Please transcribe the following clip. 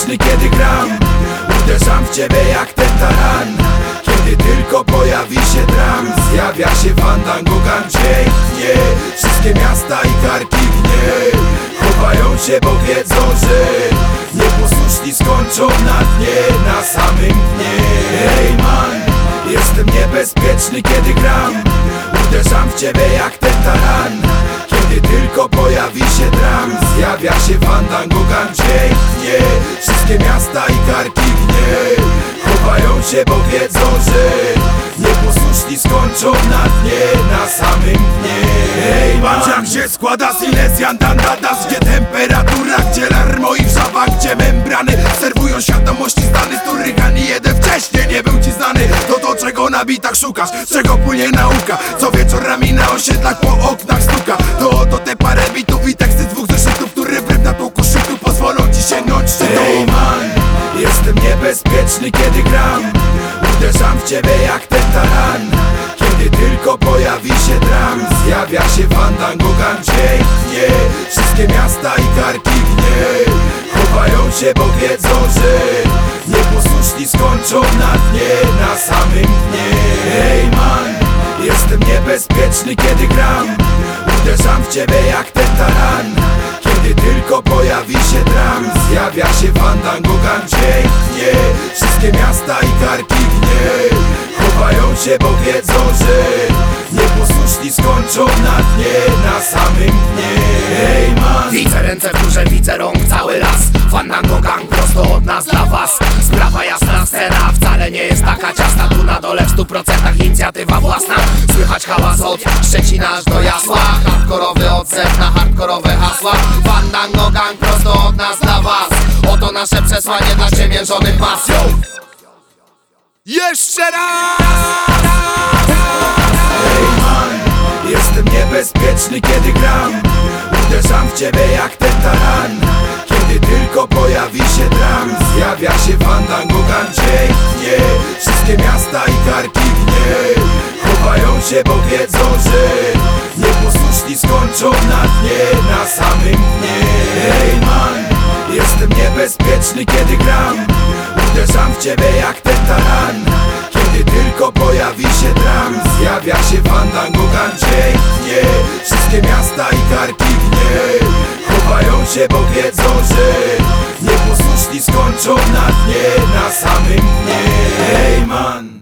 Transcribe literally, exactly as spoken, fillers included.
bezpieczny, kiedy gram. Uderzam w ciebie jak ten taran. Kiedy tylko pojawi się dram, zjawia się fandango, gang pięknie. Wszystkie miasta i karki gnie. Chowają się, bo wiedzą, że nieposłuszni skończą na dnie, na samym dnie. Hey man, jestem niebezpieczny, kiedy gram. Uderzam w ciebie jak ten taran. Kiedy tylko pojawi się dram, zjawia się fandango, gang pięknie. Wszystkie miasta i karki gnie. Chowają się, bo wiedzą, że nieposłuszni skończą na dnie, na samym dnie. Hey man, jak się składa Silesian Dandadas, gdzie temperatura, gdzie larmo i wrzawa, gdzie membrany serwują świadomości stany, z których ani jeden wcześniej nie był ci znany. To to, czego na bitach szukasz, z czego płynie nauka, co wieczorami na osiedlach po oknach stuka. To oto te parę bitów i teksty dwóch zeszytów, które wbrew na tłuku szytu pozwolą ci sięgnąć szczytu. Hey man, jestem niebezpieczny, kiedy gram. Uderzam w ciebie jak ten taran. Kiedy tylko pojawi się dram, zjawia się fandango, gang pięknie. Wszystkie miasta i karki gnie. Chowają się, bo wiedzą, że nieposłuszni skończą na dnie, na samym dnie. Hey man, jestem niebezpieczny, kiedy gram. Uderzam w ciebie jak ten taran. Kiedy tylko pojawi się dram, zjawia się fandango, gang pięknie. Wszystkie miasta i karki gnie. Chowają się, bo wiedzą, że nieposłuszni skończą na dnie, na samym dnie. Hey man, widzę ręce w górze, widzę rąk cały las. Fandango gang prosto od nas dla was. Sprawa jasna, scena wcale nie jest taka ciasna. Tu na dole w stu procentach inicjatywa własna. Słychać hałas od Szczecina aż do Jasła. Hardkorowy odzew na hardkorowe hasła. Fandango gang prosto od nas dla was. Oto nasze przesłanie dla ciemiężonych mas. Yo! Jeszcze raz! Hey man, jestem niebezpieczny, kiedy gram. Uderzam w ciebie jak ten taran. Kiedy tylko pojawi się dram, zjawia się fandango, gang pięknie. Wszystkie miasta i karki gnie. Chowają się, bo wiedzą, że nieposłuszni skończą na dnie, na samym dnie. Hey man, jestem niebezpieczny, kiedy gram. Uderzam w ciebie jak ten taran. Kiedy tylko pojawi się dram, zjawia się fandango, gang pięknie. Wszystkie miasta i karki gnie. Chowają się, bo wiedzą, że nieposłuszni skończą na dnie, na samym dnie. Hey man.